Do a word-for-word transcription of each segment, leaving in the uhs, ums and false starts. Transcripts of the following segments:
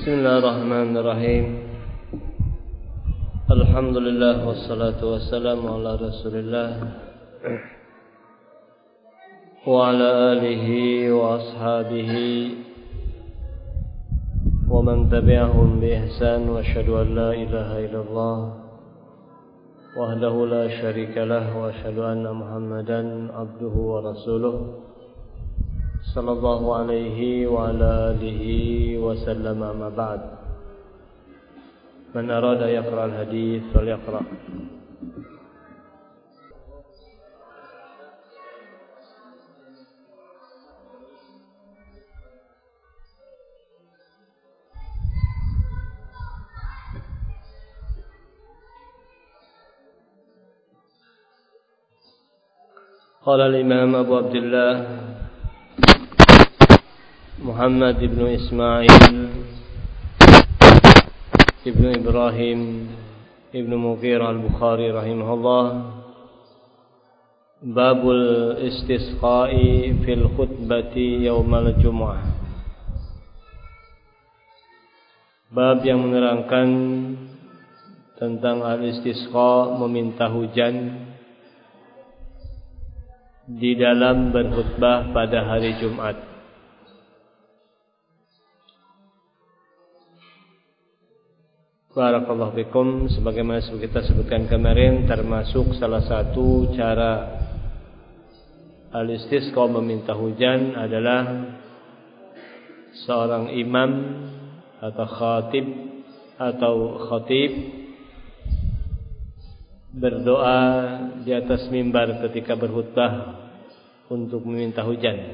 Bismillahirrahmanirrahim. Alhamdulillah wassalatu wassalamu ala Rasulillah wa ala alihi wa ashabihi wa man tabi'ahum bi ihsan wa asyhadu an la ilaha illallah wahdahu la syarika lah wa asyhadu anna Muhammadan abduhu wa rasuluh sallallahu alaihi wa ala alihi wa sallam. Amma ba'd. Man arada yaqra al-hadith falyaqra. Qala al-imam Abu Abdullah Muhammad ibn Ismail ibn Ibrahim ibn Mughirah al-Bukhari rahimahullah, babul istisqa'i fil khutbati yaumal jumu'ah. Bab yang menerangkan tentang al-istisqa, meminta hujan di dalam berkhutbah pada hari Jumat. Barakallahu fikum. Sebagaimana kita sebutkan kemarin, termasuk salah satu cara al-istisqa, meminta hujan, adalah seorang imam atau khatib atau khatib berdoa di atas mimbar ketika berkhutbah untuk meminta hujan.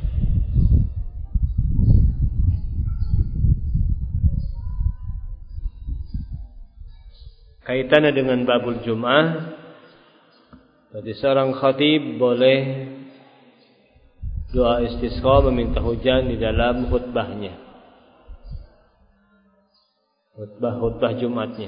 Kaitannya dengan babul Jum'ah, jadi seorang khatib boleh doa istisqa, meminta hujan di dalam khutbahnya, khutbah-khutbah Jumatnya.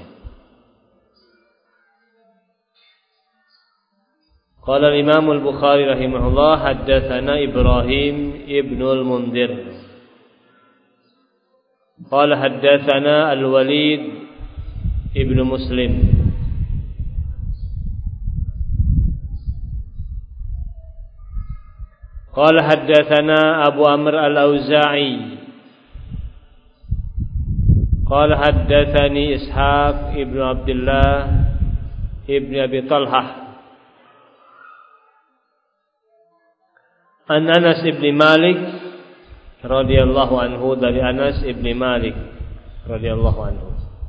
Qala al-Imam al-Bukhari rahimahullah, haddatsana Ibrahim ibn al-Mundhir qala haddatsana al-Walid ibn Muslim qala haddatsana Abu Amr al-Auza'i qala haddatsani Ishaq ibn Abdullah ibn Abi Talhah an Anas ibn Malik radhiyallahu anhu, dari Anas ibn Malik radhiyallahu anhu,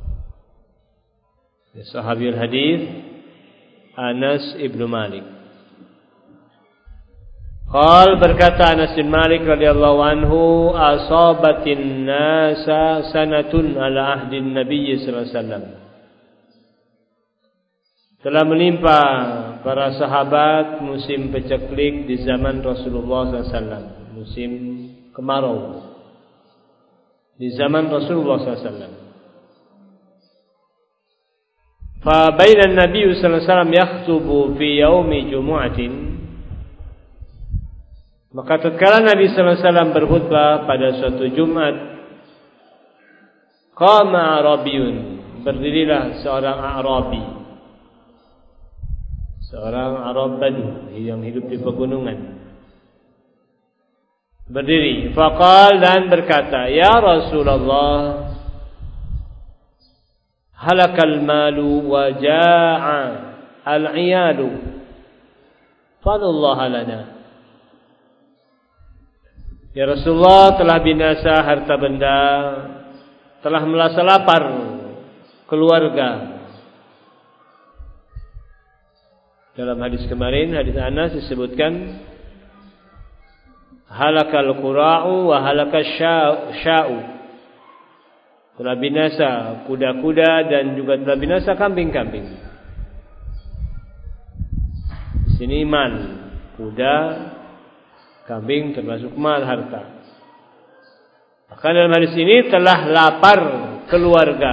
sahabiul hadis Anas ibn Malik. Qal, berkata Anas bin Malik radhiyallahu anhu, asabatin nasa sanatun ala ahdin Nabi sallallahu alaihi wasallam, telah menimpa para sahabat musim peceklik di zaman Rasulullah sallallahu alaihi wasallam, musim kemarau di zaman Rasulullah sallallahu alaihi wasallam. Fa baina an-nabiy sallallahu alaihi wasallam yakhutubu fi yaumi jumu'atin, maka tatkala Nabi sallallahu alaihi wasallam berkhutbah pada suatu Jumat, qama Arabiyun, berdirilah seorang Arabi, seorang Arab Badu yang hidup di pegunungan, berdiri. Faqal, dan berkata, ya Rasulullah, halakal malu wa ja'a al-iyalu fadullah lana. Ya Rasulullah, telah binasa harta benda, telah melasa lapar keluarga. Dalam hadis kemarin, hadis Anas, disebutkan halakal qura'u wa halakal sya'u, telah binasa kuda-kuda dan juga telah binasa kambing-kambing. Di sini mal, kuda, kambing termasuk mal, harta. Bahkan dalam hadis ini telah lapar keluarga.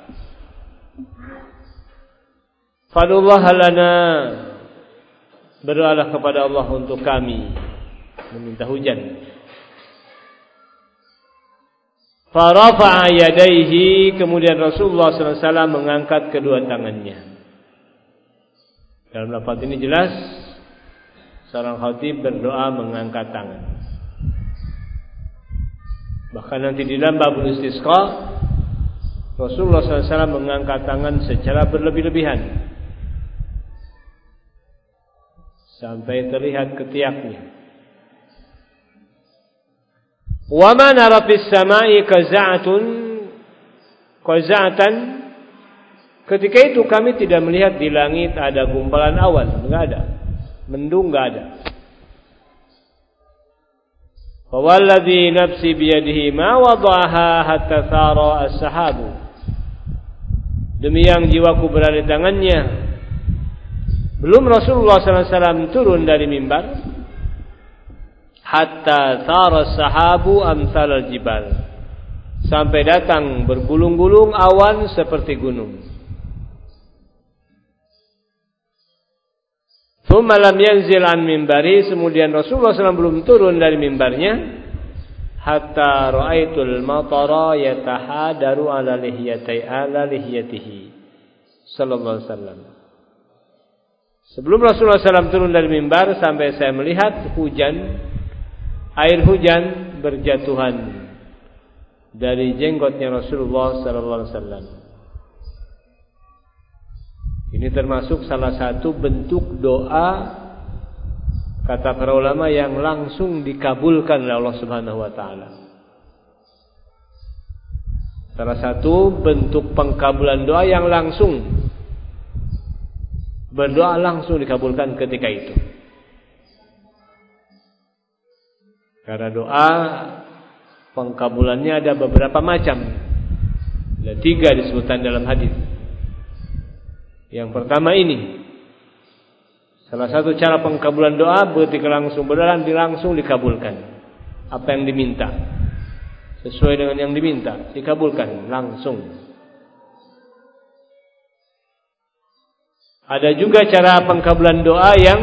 Fadullah lana, berdoalah kepada Allah untuk kami, meminta hujan. Farafa'a yadayhi, kemudian Rasulullah sallallahu alaihi wasallam mengangkat kedua tangannya. Dalam lafaz ini jelas seorang khatib berdoa mengangkat tangan. Bahkan nanti di dalam babul istisqa Rasulullah sallallahu alaihi wasallam mengangkat tangan secara berlebih-lebihan sampai terlihat ketiaknya. Wa ma nara fis sama'i qaza'atun qaza'atan, ketika itu kami tidak melihat di langit ada gumpalan awan, enggak ada. Mendung enggak ada. Fa walladhi nafsi bi yadihi ma wada'aha hatta thara as-sahabu, demi yang jiwaku berada di tangannya, belum Rasulullah sallallahu alaihi wasallam turun dari mimbar, hatta thara as-sahabu amsal al-jibal, sampai datang bergulung-gulung awan seperti gunung. Thumma lam yanzil an mimbari, kemudian Rasulullah sallallahu alaihi wasallam belum turun dari mimbarnya, hatta ra'aitul matara yatahadaru ala lihiyatai ala lihiyatihi sallallahu alaihi wasallam. Sebelum Rasulullah sallallahu alaihi wasallam turun dari mimbar, sampai saya melihat hujan, air hujan berjatuhan dari jenggotnya Rasulullah sallallahu alaihi wasallam. Ini termasuk salah satu bentuk doa, kata para ulama, yang langsung dikabulkan oleh Allah Subhanahu wa taala. Salah satu bentuk pengkabulan doa yang langsung, berdoa langsung dikabulkan ketika itu. Karena doa pengkabulannya ada beberapa macam. Ada tiga disebutkan dalam hadis. Yang pertama ini, salah satu cara pengkabulan doa ketika langsung berdoa langsung dikabulkan. Apa yang diminta sesuai dengan yang diminta dikabulkan langsung. Ada juga cara pengkabulan doa yang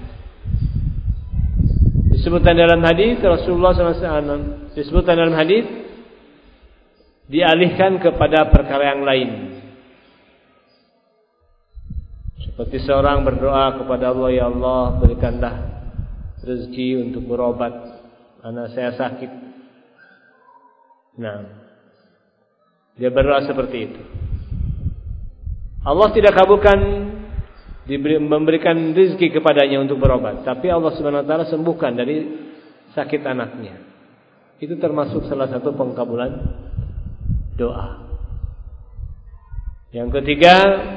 disebutkan dalam hadis Rasulullah sallallahu alaihi wasallam, disebutkan dalam hadis dialihkan kepada perkara yang lain. Seperti seorang berdoa kepada Allah, ya Allah berikanlah rezeki untuk berobat, anak saya sakit. Nah, dia berdoa seperti itu. Allah tidak kabulkan diberi, memberikan rezeki kepadanya untuk berobat, tapi Allah Subhanahu wa taala sembuhkan dari sakit anaknya. Itu termasuk salah satu pengkabulan doa. Yang ketiga,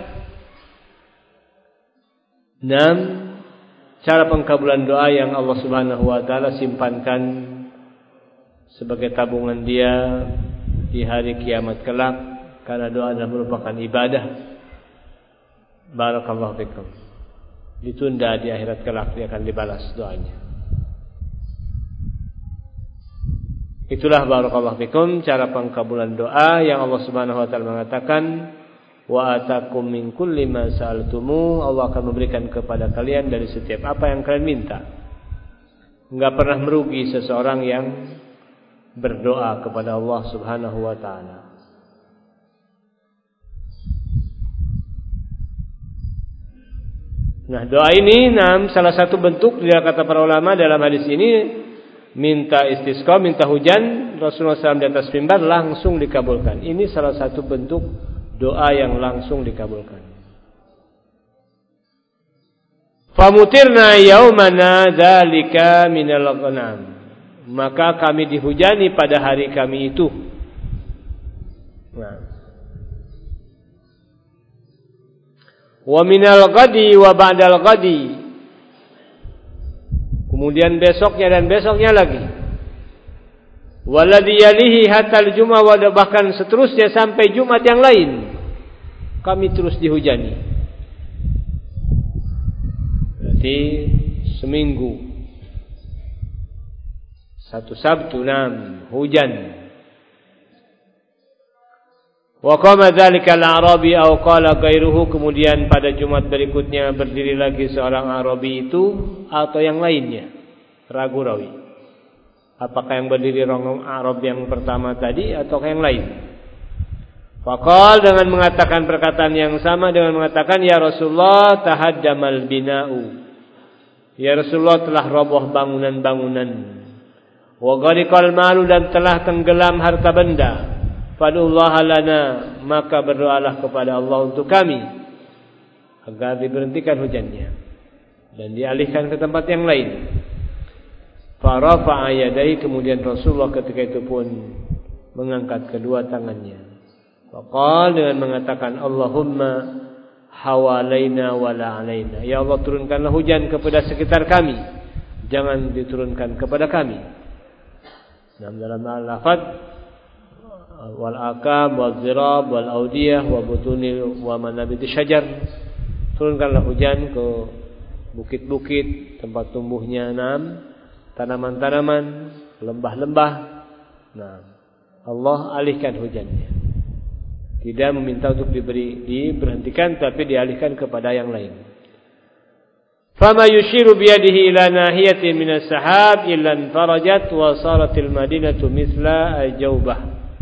enam, cara pengkabulan doa yang Allah Subhanahu wa taala simpankan sebagai tabungan dia di hari kiamat kelak, karena doa adalah merupakan ibadah. Barakallahu fikum. Ditunda di akhirat kelak, dia akan dibalas doanya. Itulah barakallahu fikum cara pengkabulan doa yang Allah Subhanahu wa taala mengatakan, wa atakum min kulli ma sa'altumu, Allah akan memberikan kepada kalian dari setiap apa yang kalian minta. Enggak pernah merugi seseorang yang berdoa kepada Allah Subhanahu wa taala. Nah, doa ini nah, salah satu bentuk, dia kata para ulama dalam hadis ini, minta istisqa, minta hujan, Rasulullah sallallahu alaihi wasallam di atas mimbar langsung dikabulkan. Ini salah satu bentuk doa yang langsung dikabulkan. Famutirna yaumana dzalika minal ghanam, maka kami dihujani pada hari kami itu. Nah. Wa minal ghadi wa ba'dal ghadi, kemudian besoknya dan besoknya lagi. Waladhi yalihi hatta al-jum'ah, wa bahkan seterusnya sampai Jumat yang lain kami terus dihujani. Berarti seminggu, satu Sabtu enam hujan. Wa qama dzalika al-Arabi aw qala ghairuhu, kemudian pada Jumat berikutnya berdiri lagi seorang Arabi itu atau yang lainnya, ragu rawi. Apakah yang berdiri rong Arab yang pertama tadi atau yang lain? Faqal dengan mengatakan perkataan yang sama dengan mengatakan ya Rasulullah tahaddamal bina'u. Ya Rasulullah telah roboh bangunan-bangunan. Wa ghariqal malu dan telah tenggelam harta benda. Fadullah lana maka berdoalah kepada Allah untuk kami agar diberhentikan hujannya dan dialihkan ke tempat yang lain. Farafa'a yadai kemudian Rasulullah ketika itu pun mengangkat kedua tangannya. Faqal dengan mengatakan Allahumma hawalaina wala alaina. Ya Allah turunkanlah hujan kepada sekitar kami, jangan diturunkan kepada kami. Dalam dalam al-lafaz wal akam wal zirab wal audiyah wa butuni wa manabiti syajar. Turunkanlah hujan ke bukit-bukit tempat tumbuhnya enam tanaman-tanaman, lembah-lembah. Nah, Allah alihkan hujannya. Tidak meminta untuk diberi diberhentikan tapi dialihkan kepada yang lain. Fama yushiru biyadihi ila nahiyatin minas sahab illa farajat wa saratil madinatu mithla al-jawbah.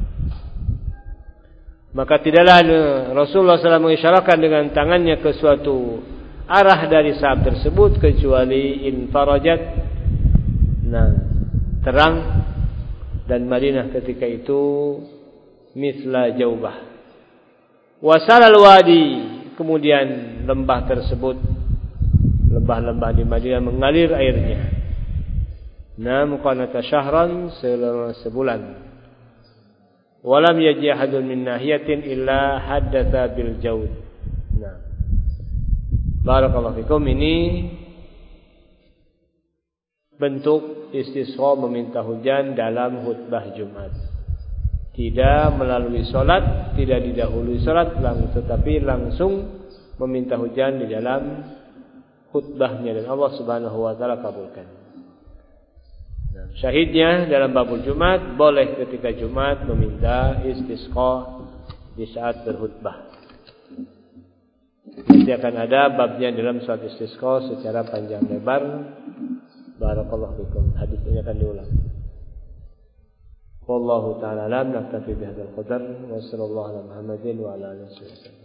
Maka tidaklah Rasulullah shallallahu alaihi wasallam mengisyaratkan dengan tangannya ke suatu arah dari sahab tersebut kecuali infarajat, nah terang, dan Madinah ketika itu mithla jaubah. Wasalal wadi kemudian lembah tersebut, lembah-lembah di Madinah mengalir airnya. Nam qanata syahran selama sebulan. Walam yaji ahadun min nahiyatin illa haddatsa bil jaud. Nah. Barakallahu fikum, ini bentuk istisqa meminta hujan dalam khutbah Jumat. Tidak melalui salat, tidak didahului salat langsung, tetapi langsung meminta hujan di dalam khutbahnya dan Allah Subhanahu wa taala kabulkan. Nah, syahidnya dalam babul Jumat boleh ketika Jumat meminta istisqa di saat berkhutbah. Nanti akan ada babnya dalam salat istisqa secara panjang lebar. Barakallahu fikum. Hadis ini akan diulang. Wallahu ta'ala alam, naktafi bihadzal qadar wa sallallahu ala Muhammadin wa ala alihi wasallam.